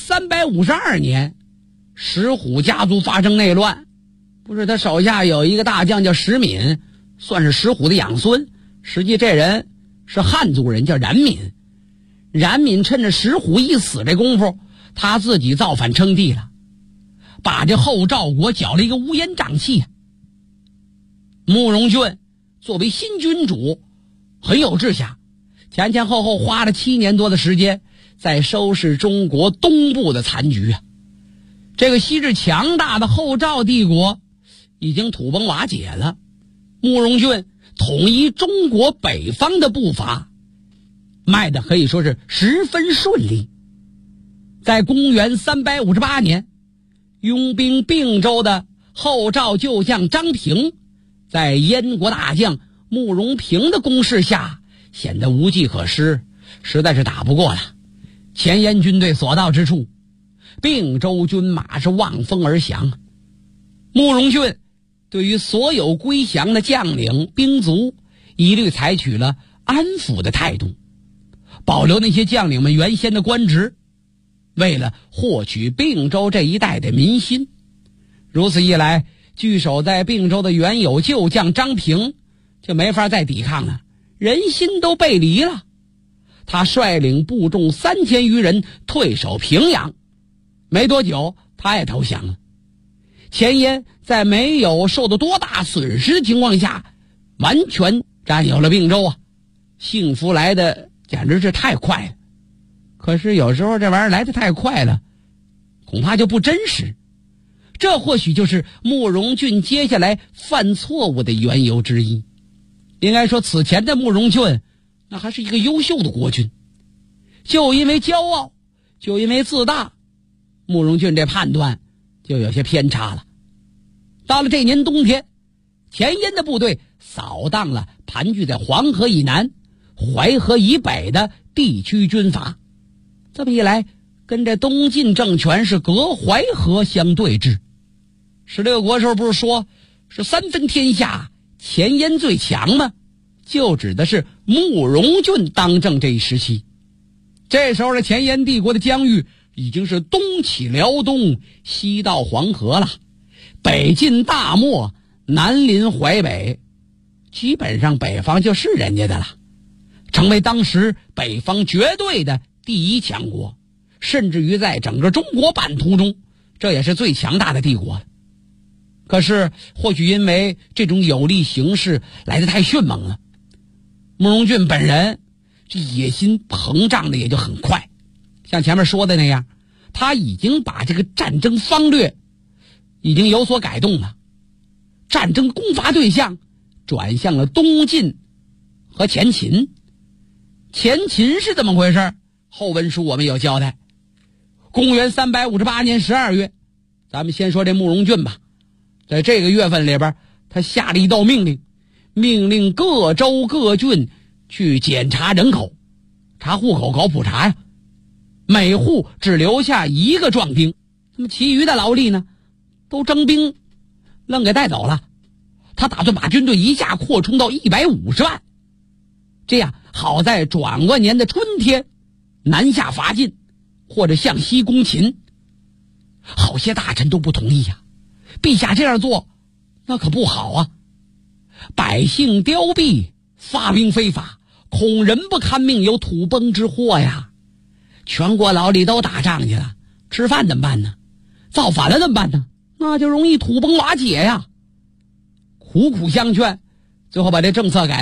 352年，石虎家族发生内乱，不是他手下有一个大将叫石敏，算是石虎的养孙，实际这人是汉族人，叫冉闵。冉闵趁着石虎一死这功夫，他自己造反称帝了，把这后赵国搅了一个乌烟瘴气。慕容俊作为新君主很有志向，前后后花了7年多的时间在收拾中国东部的残局啊。这个昔日强大的后赵帝国已经土崩瓦解了，慕容俊统一中国北方的步伐迈得可以说是十分顺利。在公元358年，拥兵并州的后赵旧将张平，在燕国大将慕容平的攻势下显得无计可施，实在是打不过了。前燕军队所到之处，并州军马是望风而降。慕容俊对于所有归降的将领兵卒一律采取了安抚的态度，保留那些将领们原先的官职，为了获取并州这一带的民心。如此一来，据守在并州的原有旧将张平就没法再抵抗了，人心都背离了。他率领部众3000余人退守平阳，没多久他也投降了。前燕在没有受到多大损失的情况下，完全占有了并州啊，幸福来的简直是太快了。可是有时候这玩意儿来得太快了，恐怕就不真实。这或许就是慕容俊接下来犯错误的缘由之一。应该说，此前的慕容俊那还是一个优秀的国君，就因为骄傲，就因为自大，慕容俊这判断就有些偏差了。到了这年冬天，前燕的部队扫荡了盘踞在黄河以南、淮河以北的地区军阀，这么一来，跟这东晋政权是隔淮河相对峙。16国时候不是说是3分天下，前燕最强吗？就指的是慕容俊当政这一时期。这时候的前燕帝国的疆域已经是东起辽东，西到黄河了，北进大漠，南临淮北，基本上北方就是人家的了，成为当时北方绝对的第一强国，甚至于在整个中国版图中，这也是最强大的帝国。可是或许因为这种有利形势来得太迅猛了，慕容俊本人这野心膨胀的也就很快。像前面说的那样，他已经把这个战争方略已经有所改动了，战争攻伐对象转向了东晋和前秦。前秦是怎么回事？后文书我们有交代。公元358年12月，咱们先说这慕容俊吧。在这个月份里边，他下了一道命令，命令各州各郡去检查人口，查户口，搞普查呀。每户只留下1个壮丁，那么其余的劳力呢，都征兵愣给带走了。他打算把军队一下扩充到150万，这样好在转过年的春天南下伐晋，或者向西攻秦。好些大臣都不同意呀，陛下这样做那可不好啊，百姓凋敝，发兵非法，恐人不堪命，有土崩之祸呀。全国劳力都打仗去了，吃饭怎么办呢？造反了怎么办呢？那就容易土崩瓦解呀。苦苦相劝，最后把这政策改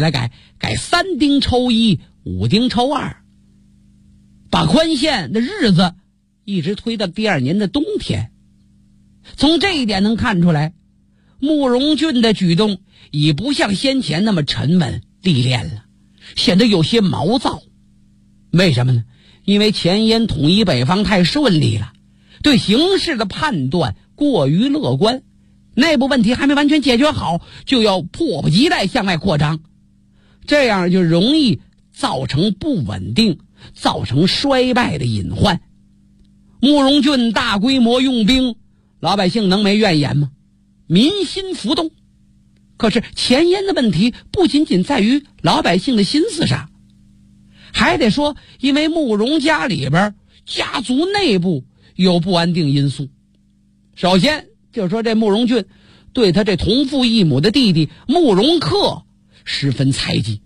3丁抽1，5丁抽2，把宽限的日子一直推到第2年的冬天。从这一点能看出来，慕容俊的举动已不像先前那么沉稳历练了，显得有些毛躁。 为什么呢？因为前燕统一北方太顺利了，对形势的判断过于乐观，内部问题还没完全解决好，就要迫不及待向外扩张，这样就容易造成不稳定，造成衰败的隐患。慕容俊大规模用兵，老百姓能没怨言吗？民心浮动。可是前燕的问题不仅仅在于老百姓的心思上，还得说因为慕容家里边家族内部有不安定因素。首先就是说这慕容俊对他这同父异母的弟弟慕容恪十分猜忌。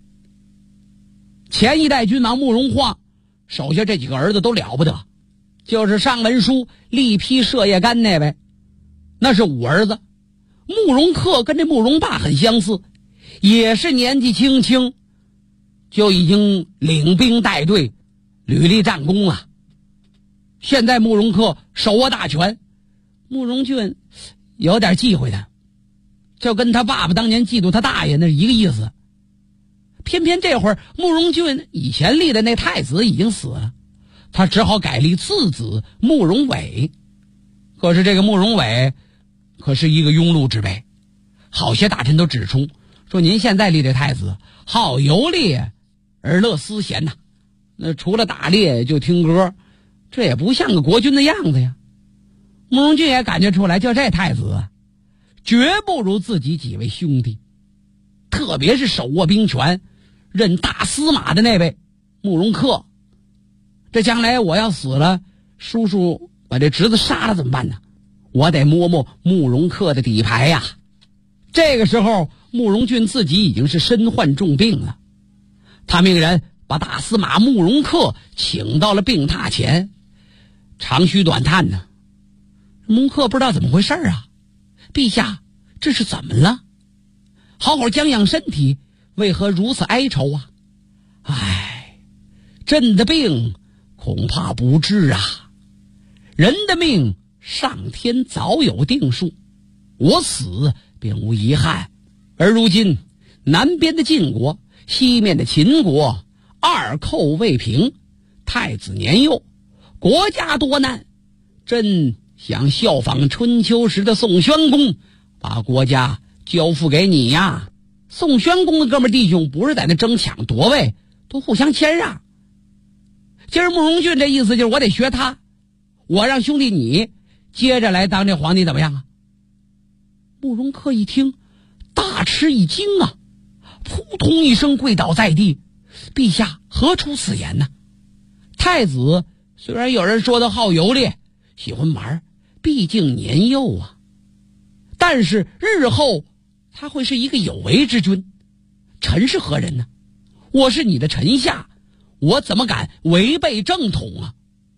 前一代君王慕容晃手下这几个儿子都了不得，就是上文书力劈射叶干那位，那是五儿子。慕容恪跟这慕容霸很相似，也是年纪轻轻就已经领兵带队屡立战功了。现在慕容恪手握大权，慕容俊有点忌讳他，就跟他爸爸当年嫉妒他大爷那是一个意思。偏偏这会儿慕容俊以前立的那太子已经死了，他只好改立次子慕容伟。可是这个慕容伟可是一个庸碌之辈，好些大臣都指出说，您现在立这太子好游猎而乐思闲呐，那除了打猎就听歌，这也不像个国君的样子呀。慕容俊也感觉出来，就这太子啊，绝不如自己几位兄弟，特别是手握兵权任大司马的那位慕容恪。这将来我要死了，叔叔把这侄子杀了怎么办呢？我得摸摸慕容恪的底牌呀。这个时候慕容俊自己已经是身患重病了，他命人把大司马慕容恪请到了病榻前，长吁短叹呢。慕容恪不知道怎么回事啊，陛下这是怎么了？好好将养身体，为何如此哀愁啊？唉，朕的病恐怕不治啊。人的命上天早有定数，我死并无遗憾。而如今南边的晋国，西面的秦国，二寇未平，太子年幼，国家多难。朕想效仿春秋时的宋宣公，把国家交付给你呀。宋宣公的哥们弟兄不是在那争抢夺位，都互相谦让。今儿慕容俊这意思就是我得学他，我让兄弟你接着来当这皇帝怎么样啊？慕容恪一听大吃一惊啊，扑通一声跪倒在地，陛下何出此言呢？太子虽然有人说他好游猎喜欢玩，毕竟年幼啊，但是日后他会是一个有为之君。臣是何人呢？我是你的臣下，我怎么敢违背正统啊？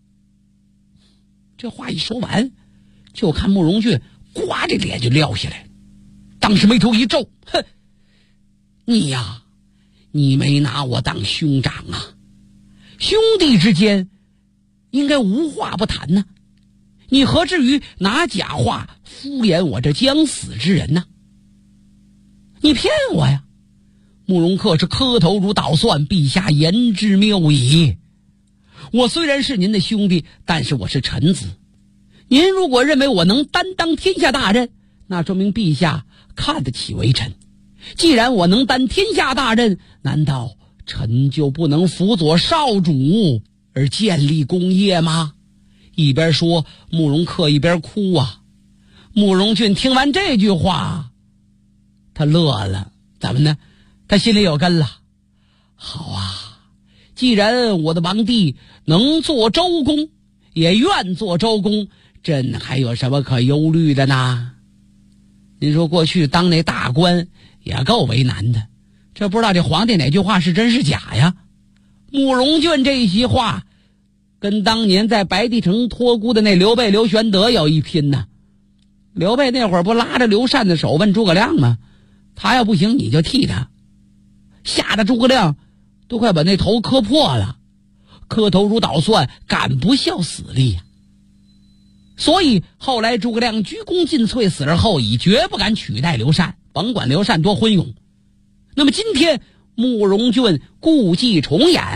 这话一说完，就看慕容俊呱这脸就撂下来，当时眉头一皱，哼，你呀，你没拿我当兄长啊，兄弟之间应该无话不谈呢，你何至于拿假话敷衍我这将死之人呢？你骗我呀！慕容恪是磕头如捣蒜，陛下言之谬矣。我虽然是您的兄弟，但是我是臣子。您如果认为我能担当天下大任，那说明陛下看得起为臣。既然我能担天下大任，难道臣就不能辅佐少主而建立功业吗？一边说，慕容恪一边哭啊。慕容俊听完这句话，他乐了。怎么呢？他心里有根了。好啊，既然我的王弟能做周公，也愿做周公，朕还有什么可忧虑的呢？您说过去当那大官也够为难的，这不知道这皇帝哪句话是真是假呀？慕容俊这一席话跟当年在白帝城托孤的那刘备刘玄德有一拼呢。刘备那会儿不拉着刘禅的手问诸葛亮吗？他要不行你就替他，吓得诸葛亮都快把那头磕破了，磕头如捣蒜，敢不效死力呀。所以后来诸葛亮鞠躬尽瘁，死而后已，绝不敢取代刘禅，甭管刘禅多昏庸。那么今天慕容俊故伎重演，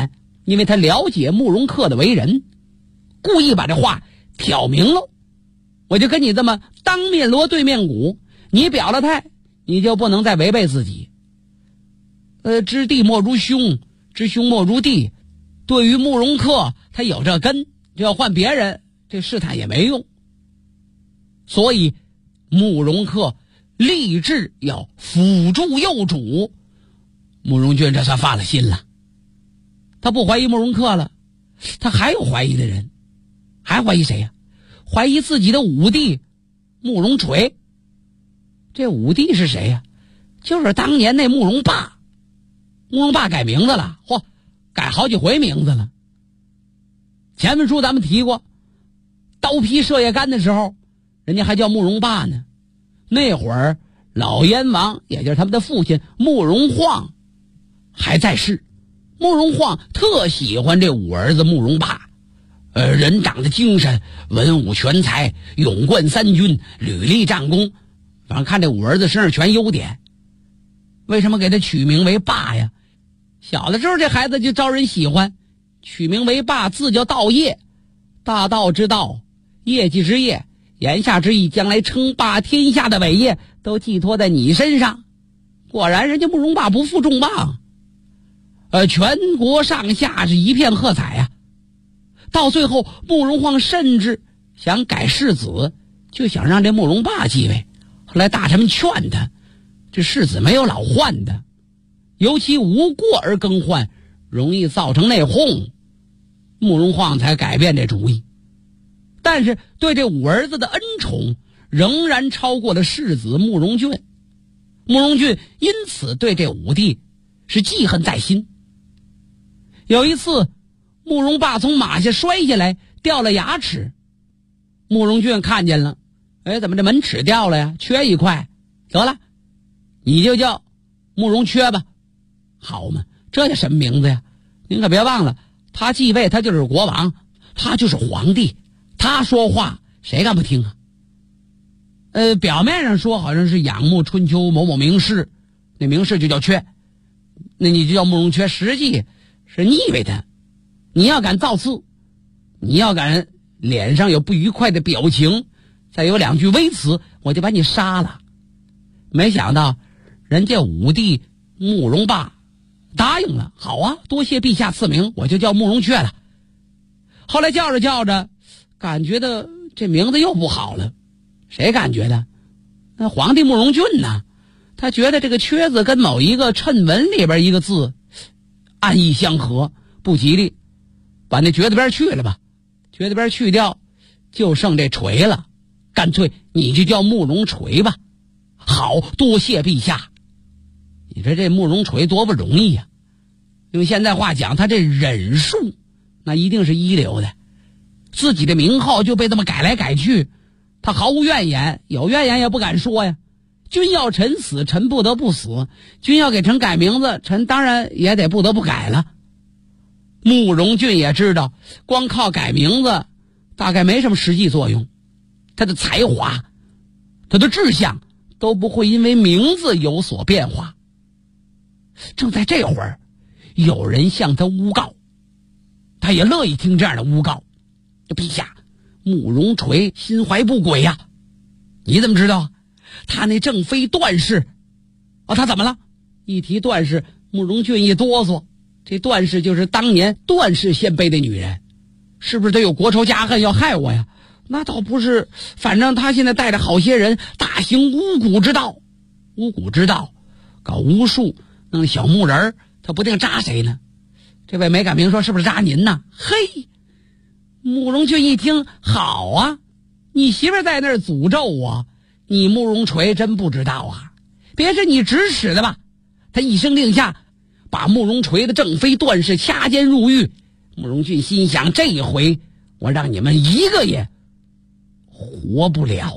因为他了解慕容克的为人，故意把这话挑明了。我就跟你这么当面锣对面鼓，你表了态，你就不能再违背自己。知地莫如兄，知兄莫如弟。对于慕容克，他有这根，就要换别人，这试探也没用。所以慕容克立志要辅助幼主。慕容俊这算放了心了，他不怀疑慕容克了，他还有怀疑的人，还怀疑谁呀？怀疑自己的五弟慕容垂。这五弟是谁呀？就是当年那慕容霸。慕容霸改名字了，嚯，改好几回名字了。前文书咱们提过，刀劈射叶干的时候，人家还叫慕容霸呢。那会儿老燕王，也就是他们的父亲慕容晃还在世。慕容晃特喜欢这五儿子慕容霸，人长得精神，文武全才，勇冠三军，屡立战功，反正看这五儿子身上全优点。为什么给他取名为霸呀？小的时候这孩子就招人喜欢，取名为霸，字叫道业，大道之道，业绩之业，言下之意，将来称霸天下的伟业都寄托在你身上。果然人家慕容霸不负众望，全国上下是一片喝彩啊。到最后慕容晃甚至想改世子，就想让这慕容霸继位。后来大臣们劝他，这世子没有老换的，尤其无过而更换，容易造成内讧。慕容晃才改变这主意。但是对这五儿子的恩宠仍然超过了世子慕容俊。慕容俊因此对这五弟是记恨在心。有一次慕容霸从马下摔下来，掉了牙齿，慕容俊看见了，怎么这门齿掉了呀？缺一块，得了，你就叫慕容缺吧。好嘛，这叫什么名字呀？您可别忘了，他继位他就是国王，他就是皇帝，他说话谁敢不听啊？表面上说好像是仰慕春秋某某名士，那名士就叫缺，那你就叫慕容缺，实际是腻歪他。你要敢造次，你要敢脸上有不愉快的表情，再有两句微词，我就把你杀了。没想到人家五弟慕容霸答应了，好啊，多谢陛下赐名，我就叫慕容缺了。后来叫着叫着，感觉到这名字又不好了。谁感觉的？那皇帝慕容俊呢？他觉得这个缺字跟某一个谶文里边一个字暗意相合，不吉利，把那绝字边去了吧，绝字边去掉，就剩这锤了，干脆你就叫慕容垂吧。好，多谢陛下。你说这慕容垂多不容易呀，用现在话讲，他这忍术那一定是一流的，自己的名号就被这么改来改去，他毫无怨言，有怨言也不敢说呀。君要臣死，臣不得不死；君要给臣改名字，臣当然也得不得不改了。慕容俊也知道，光靠改名字大概没什么实际作用，他的才华，他的志向都不会因为名字有所变化。正在这会儿，有人向他诬告，他也乐意听这样的诬告。陛下，慕容垂心怀不轨呀。你怎么知道？他那正妃段氏，他怎么了？一提段氏，慕容俊一哆嗦。这段氏就是当年段氏献卑的女人，是不是得有国仇家恨要害我呀？那倒不是，反正他现在带着好些人大行巫蛊之道，巫蛊之道，搞巫术，弄小木人，他不定扎谁呢。这位没敢明说，是不是扎您呢？嘿，慕容俊一听，好啊，你媳妇在那儿诅咒我，你慕容垂真不知道啊，别是你指使的吧？他一声令下，把慕容垂的正妃段氏掐监入狱。慕容俊心想，这一回我让你们一个也活不了。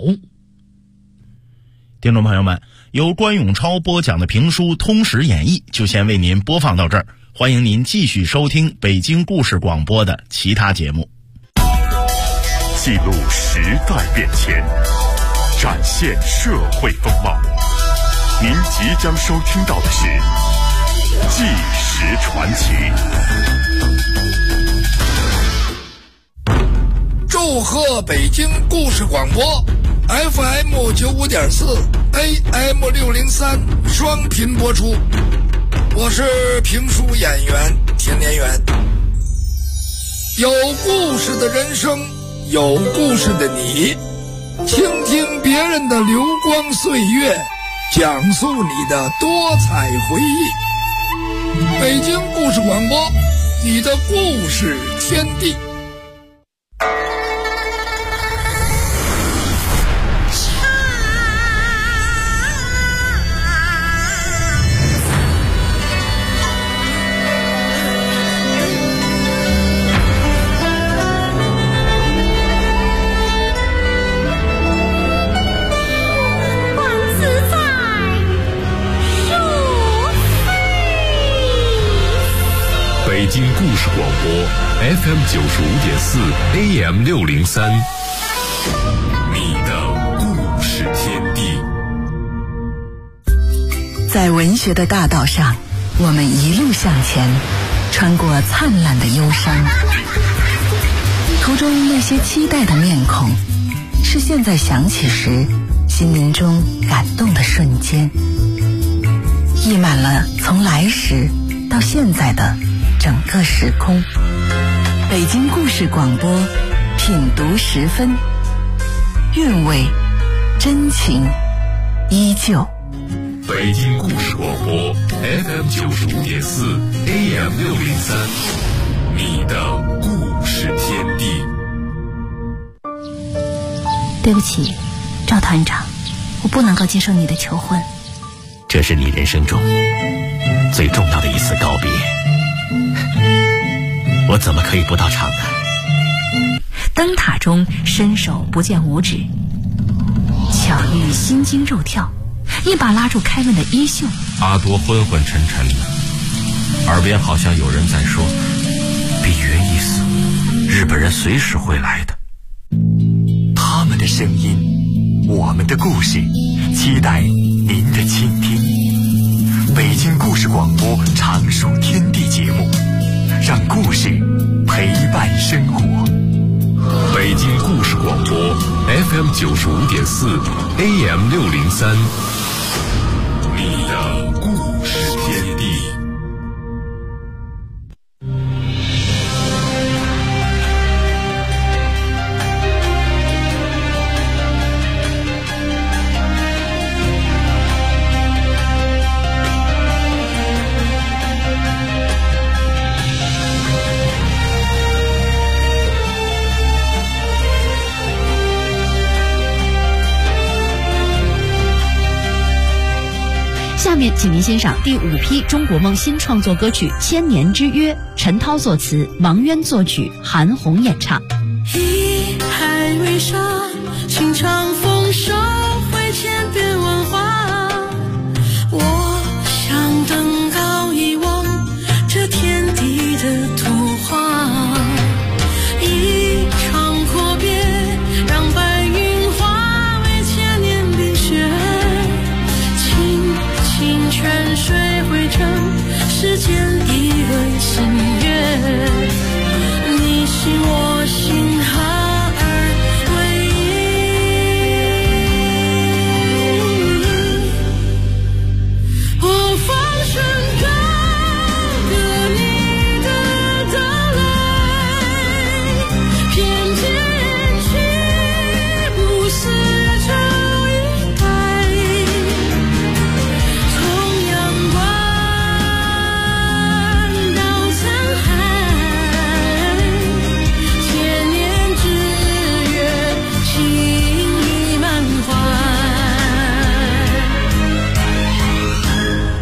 听众朋友们，由关永超播讲的评书《通史演义》就先为您播放到这儿，欢迎您继续收听北京故事广播的其他节目。 记录时代变迁，展现社会风貌。您即将收听到的是纪实实传奇。 祝贺北京故事广播 FM 95.4 AM 603双频播出，我是评书演员田连元。有故事的人生，有故事的你，倾听别人的流光岁月，讲述你的多彩回忆。北京故事广播，你的故事天地。 北京故事广播 FM 95.4 AM 603，你的故事天地。 在文学的大道上，我们一路向前，穿过灿烂的忧伤。途中那些期待的面孔，是现在想起时心灵中感动的瞬间，溢满了从来时到现在的整个时空。北京故事广播，品读10分，韵味真情依旧。 北京故事广播 FM 95.4 AM 603，你的故事天地。 对不起，赵团长，我不能够接受你的求婚。 这是你人生中最重要的一次告别，我怎么可以不到场呢？ 灯塔中伸手不见五指，巧遇心惊肉跳，一把拉住凯文的衣袖。 阿多昏昏沉沉的，耳边好像有人在说：比约一死，日本人随时会来的。 他们的声音，我们的故事，期待您的倾听。北京故事广播常数天地节目，让故事陪伴生活。 北京故事广播 FM 95.4 AM 603，你的故事天地。 下面请您欣赏第5批中国梦新创作歌曲《千年之约》，陈涛作词，王渊作曲，韩红演唱。 一海为沙，情长风收回千变万化。我想登高一望这天地的图画，一场阔别让白云化为千年冰雪。泉水汇成时间